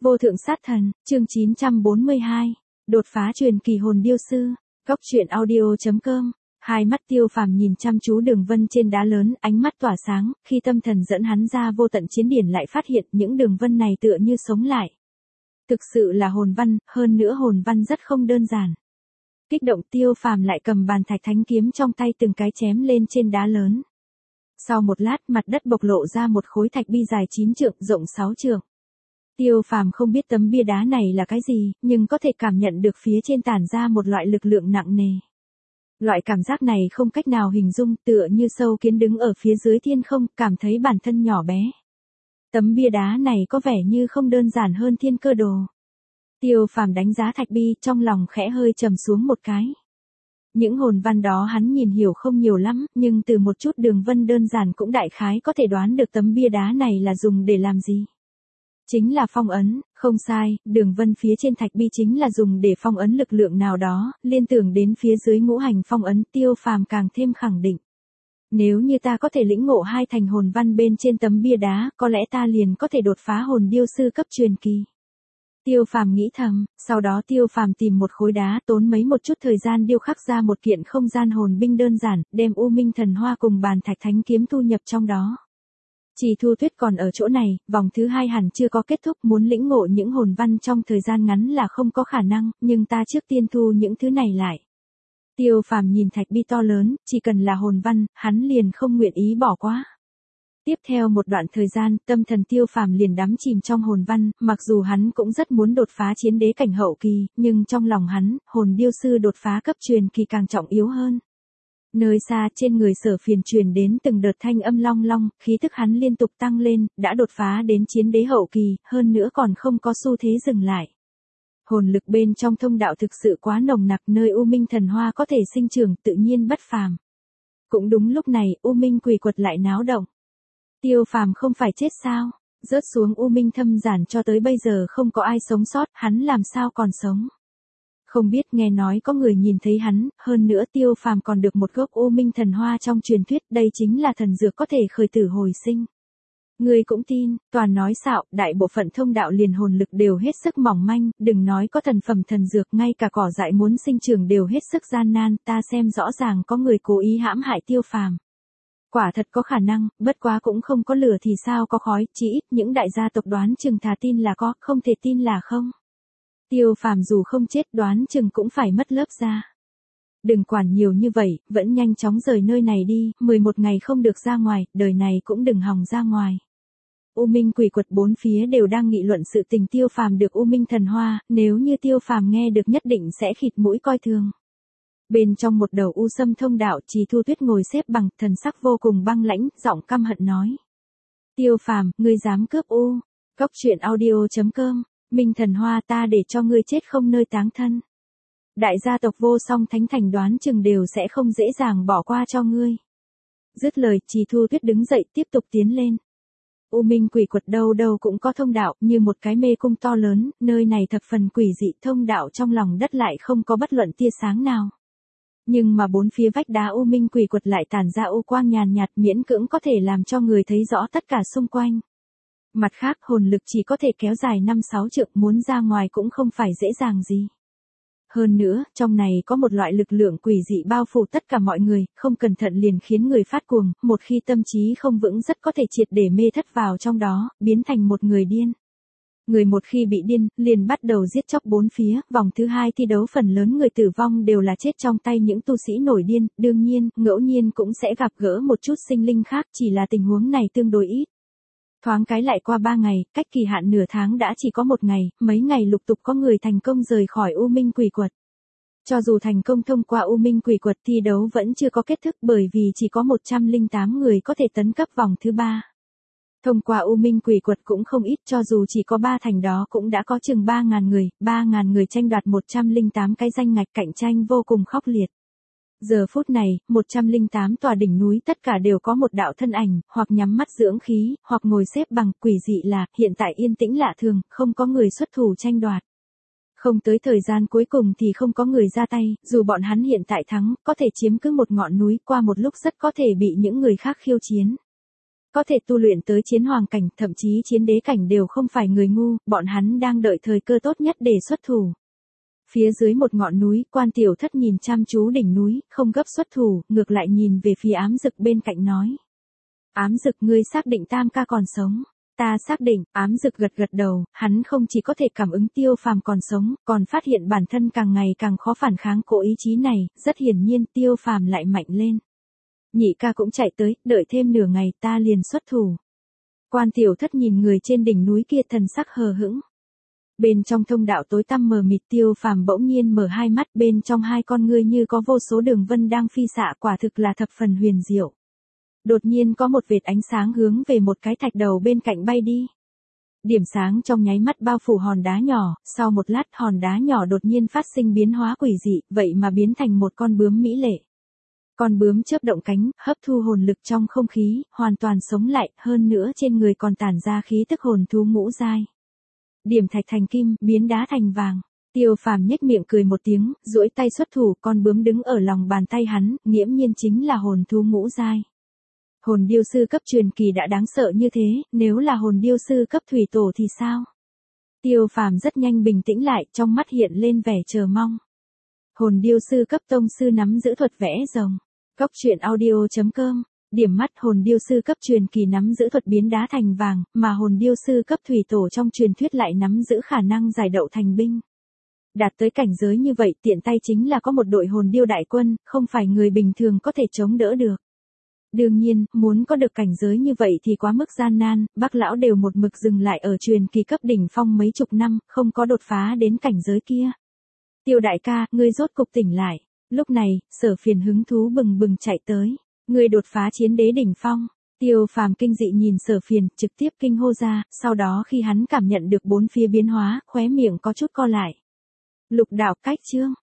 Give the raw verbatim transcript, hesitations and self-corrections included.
Vô thượng sát thần, chương chín trăm bốn mươi hai. Đột phá truyền kỳ hồn điêu sư. Góc truyện audio chấm com. Hai mắt Tiêu Phàm nhìn chăm chú đường vân trên đá lớn, ánh mắt tỏa sáng, khi tâm thần dẫn hắn ra vô tận chiến điển lại phát hiện những đường vân này tựa như sống lại. Thực sự là hồn văn, hơn nữa hồn văn rất không đơn giản. Kích động Tiêu Phàm lại cầm bàn thạch thánh kiếm trong tay từng cái chém lên trên đá lớn. Sau một lát mặt đất bộc lộ ra một khối thạch bi dài chín trượng, rộng sáu trượng. Tiêu Phàm không biết tấm bia đá này là cái gì, nhưng có thể cảm nhận được phía trên tản ra một loại lực lượng nặng nề. Loại cảm giác này không cách nào hình dung, tựa như sâu kiến đứng ở phía dưới thiên không, cảm thấy bản thân nhỏ bé. Tấm bia đá này có vẻ như không đơn giản hơn thiên cơ đồ. Tiêu Phàm đánh giá thạch bi, trong lòng khẽ hơi trầm xuống một cái. Những hồn văn đó hắn nhìn hiểu không nhiều lắm, nhưng từ một chút đường vân đơn giản cũng đại khái có thể đoán được tấm bia đá này là dùng để làm gì. Chính là phong ấn, không sai, đường vân phía trên thạch bi chính là dùng để phong ấn lực lượng nào đó, liên tưởng đến phía dưới ngũ hành phong ấn, Tiêu Phàm càng thêm khẳng định. Nếu như ta có thể lĩnh ngộ hai thành hồn văn bên trên tấm bia đá, có lẽ ta liền có thể đột phá hồn điêu sư cấp truyền kỳ. Tiêu Phàm nghĩ thầm, sau đó Tiêu Phàm tìm một khối đá, tốn mấy một chút thời gian điêu khắc ra một kiện không gian hồn binh đơn giản, đem U Minh thần hoa cùng bàn thạch thánh kiếm thu nhập trong đó. Chỉ Thu Tuyết còn ở chỗ này, vòng thứ hai hẳn chưa có kết thúc, muốn lĩnh ngộ những hồn văn trong thời gian ngắn là không có khả năng, nhưng ta trước tiên thu những thứ này lại. Tiêu Phàm nhìn thạch bi to lớn, chỉ cần là hồn văn, hắn liền không nguyện ý bỏ qua. Tiếp theo một đoạn thời gian, tâm thần Tiêu Phàm liền đắm chìm trong hồn văn, mặc dù hắn cũng rất muốn đột phá chiến đế cảnh hậu kỳ, nhưng trong lòng hắn, hồn điêu sư đột phá cấp truyền kỳ càng trọng yếu hơn. Nơi xa trên người Sở Phiền truyền đến từng đợt thanh âm long long, khí tức hắn liên tục tăng lên, đã đột phá đến chiến đế hậu kỳ, hơn nữa còn không có xu thế dừng lại. Hồn lực bên trong thông đạo thực sự quá nồng nặc, nơi U Minh thần hoa có thể sinh trưởng tự nhiên bất phàm. Cũng đúng lúc này, U Minh quỷ quật lại náo động. Tiêu Phàm không phải chết sao? Rớt xuống U Minh thâm giản cho tới bây giờ không có ai sống sót, hắn làm sao còn sống? Không biết, nghe nói có người nhìn thấy hắn, hơn nữa Tiêu Phàm còn được một gốc U Minh thần hoa trong truyền thuyết, đây chính là thần dược có thể khởi tử hồi sinh. Người cũng tin, toàn nói xạo, đại bộ phận thông đạo liền hồn lực đều hết sức mỏng manh, đừng nói có thần phẩm thần dược, ngay cả cỏ dại muốn sinh trưởng đều hết sức gian nan, ta xem rõ ràng có người cố ý hãm hại Tiêu Phàm. Quả thật có khả năng, bất quá cũng không có lửa thì sao có khói, chỉ ít những đại gia tộc đoán chừng thà tin là có, không thể tin là không. Tiêu Phàm dù không chết đoán chừng cũng phải mất lớp da. Đừng quản nhiều như vậy, vẫn nhanh chóng rời nơi này đi, mười một ngày không được ra ngoài, đời này cũng đừng hòng ra ngoài. U Minh quỷ quật bốn phía đều đang nghị luận sự tình Tiêu Phàm được U Minh thần hoa, nếu như Tiêu Phàm nghe được nhất định sẽ khịt mũi coi thường. Bên trong một đầu u sâm thông đạo, Chỉ Thu Tuyết ngồi xếp bằng, thần sắc vô cùng băng lãnh, giọng căm hận nói. Tiêu Phàm, ngươi dám cướp U. Góc truyện audio chấm com. Minh thần hoa, ta để cho ngươi chết không nơi táng thân. Đại gia tộc Vô Song Thánh Thành đoán chừng đều sẽ không dễ dàng bỏ qua cho ngươi. Dứt lời, Chỉ Thu Tuyết đứng dậy tiếp tục tiến lên. U Minh quỷ quật đâu đâu cũng có thông đạo, như một cái mê cung to lớn, nơi này thập phần quỷ dị, thông đạo trong lòng đất lại không có bất luận tia sáng nào. Nhưng mà bốn phía vách đá U Minh quỷ quật lại tản ra u quang nhàn nhạt, miễn cưỡng có thể làm cho người thấy rõ tất cả xung quanh. Mặt khác, hồn lực chỉ có thể kéo dài năm sáu trượng, muốn ra ngoài cũng không phải dễ dàng gì. Hơn nữa, trong này có một loại lực lượng quỷ dị bao phủ tất cả mọi người, không cẩn thận liền khiến người phát cuồng, một khi tâm trí không vững rất có thể triệt để mê thất vào trong đó, biến thành một người điên. Người một khi bị điên, liền bắt đầu giết chóc bốn phía, vòng thứ hai thi đấu phần lớn người tử vong đều là chết trong tay những tu sĩ nổi điên, đương nhiên, ngẫu nhiên cũng sẽ gặp gỡ một chút sinh linh khác, chỉ là tình huống này tương đối ít. Thoáng cái lại qua ba ngày, cách kỳ hạn nửa tháng đã chỉ có một ngày, mấy ngày lục tục có người thành công rời khỏi U Minh quỷ quật. Cho dù thành công thông qua U Minh quỷ quật, thi đấu vẫn chưa có kết thúc bởi vì chỉ có một trăm lẻ tám người có thể tấn cấp vòng thứ ba. Thông qua U Minh quỷ quật cũng không ít, cho dù chỉ có ba thành đó cũng đã có chừng ba nghìn người, ba nghìn người tranh đoạt một trăm lẻ tám cái danh ngạch, cạnh tranh vô cùng khốc liệt. Giờ phút này, một trăm lẻ tám tòa đỉnh núi tất cả đều có một đạo thân ảnh, hoặc nhắm mắt dưỡng khí, hoặc ngồi xếp bằng, quỷ dị là, hiện tại yên tĩnh lạ thường, không có người xuất thủ tranh đoạt. Không tới thời gian cuối cùng thì không có người ra tay, dù bọn hắn hiện tại thắng, có thể chiếm cứ một ngọn núi, qua một lúc rất có thể bị những người khác khiêu chiến. Có thể tu luyện tới chiến hoàng cảnh, thậm chí chiến đế cảnh đều không phải người ngu, bọn hắn đang đợi thời cơ tốt nhất để xuất thủ. Phía dưới một ngọn núi, Quan Tiểu Thất nhìn chăm chú đỉnh núi, không gấp xuất thủ, ngược lại nhìn về phía Ám Dực bên cạnh nói. Ám Dực, ngươi xác định Tam ca còn sống? Ta xác định. Ám Dực gật gật đầu, hắn không chỉ có thể cảm ứng Tiêu Phàm còn sống, còn phát hiện bản thân càng ngày càng khó phản kháng cỗ ý chí này, rất hiển nhiên Tiêu Phàm lại mạnh lên. Nhị ca cũng chạy tới, đợi thêm nửa ngày ta liền xuất thủ. Quan Tiểu Thất nhìn người trên đỉnh núi kia thần sắc hờ hững. Bên trong thông đạo tối tăm mờ mịt, Tiêu Phàm bỗng nhiên mở hai mắt, bên trong hai con ngươi như có vô số đường vân đang phi xạ, quả thực là thập phần huyền diệu. Đột nhiên có một vệt ánh sáng hướng về một cái thạch đầu bên cạnh bay đi. Điểm sáng trong nháy mắt bao phủ hòn đá nhỏ, sau một lát hòn đá nhỏ đột nhiên phát sinh biến hóa quỷ dị, vậy mà biến thành một con bướm mỹ lệ. Con bướm chớp động cánh, hấp thu hồn lực trong không khí, hoàn toàn sống lại, hơn nữa trên người còn tản ra khí tức hồn thú ngũ giai. Điểm thạch thành kim, biến đá thành vàng. Tiêu Phàm nhếch miệng cười một tiếng, duỗi tay xuất thủ, con bướm đứng ở lòng bàn tay hắn, nghiễm nhiên chính là hồn thú ngũ giai. Hồn điêu sư cấp truyền kỳ đã đáng sợ như thế, nếu là hồn điêu sư cấp thủy tổ thì sao? Tiêu Phàm rất nhanh bình tĩnh lại, trong mắt hiện lên vẻ chờ mong. Hồn điêu sư cấp tông sư nắm giữ thuật vẽ rồng. Cốc truyện audio chấm com. Điểm mắt hồn điêu sư cấp truyền kỳ nắm giữ thuật biến đá thành vàng, mà hồn điêu sư cấp thủy tổ trong truyền thuyết lại nắm giữ khả năng giải đậu thành binh. Đạt tới cảnh giới như vậy, tiện tay chính là có một đội hồn điêu đại quân, không phải người bình thường có thể chống đỡ được. Đương nhiên, muốn có được cảnh giới như vậy thì quá mức gian nan, Bác lão đều một mực dừng lại ở truyền kỳ cấp đỉnh phong mấy chục năm, không có đột phá đến cảnh giới kia. Tiêu đại ca, ngươi rốt cục tỉnh lại. Lúc này, Sở Phiền hứng thú bừng bừng chạy tới. Ngươi đột phá chiến đế đỉnh phong. Tiêu Phàm kinh dị nhìn Sở Phiền, trực tiếp kinh hô ra, sau đó khi hắn cảm nhận được bốn phía biến hóa, khóe miệng có chút co lại. Lục đạo cách chương,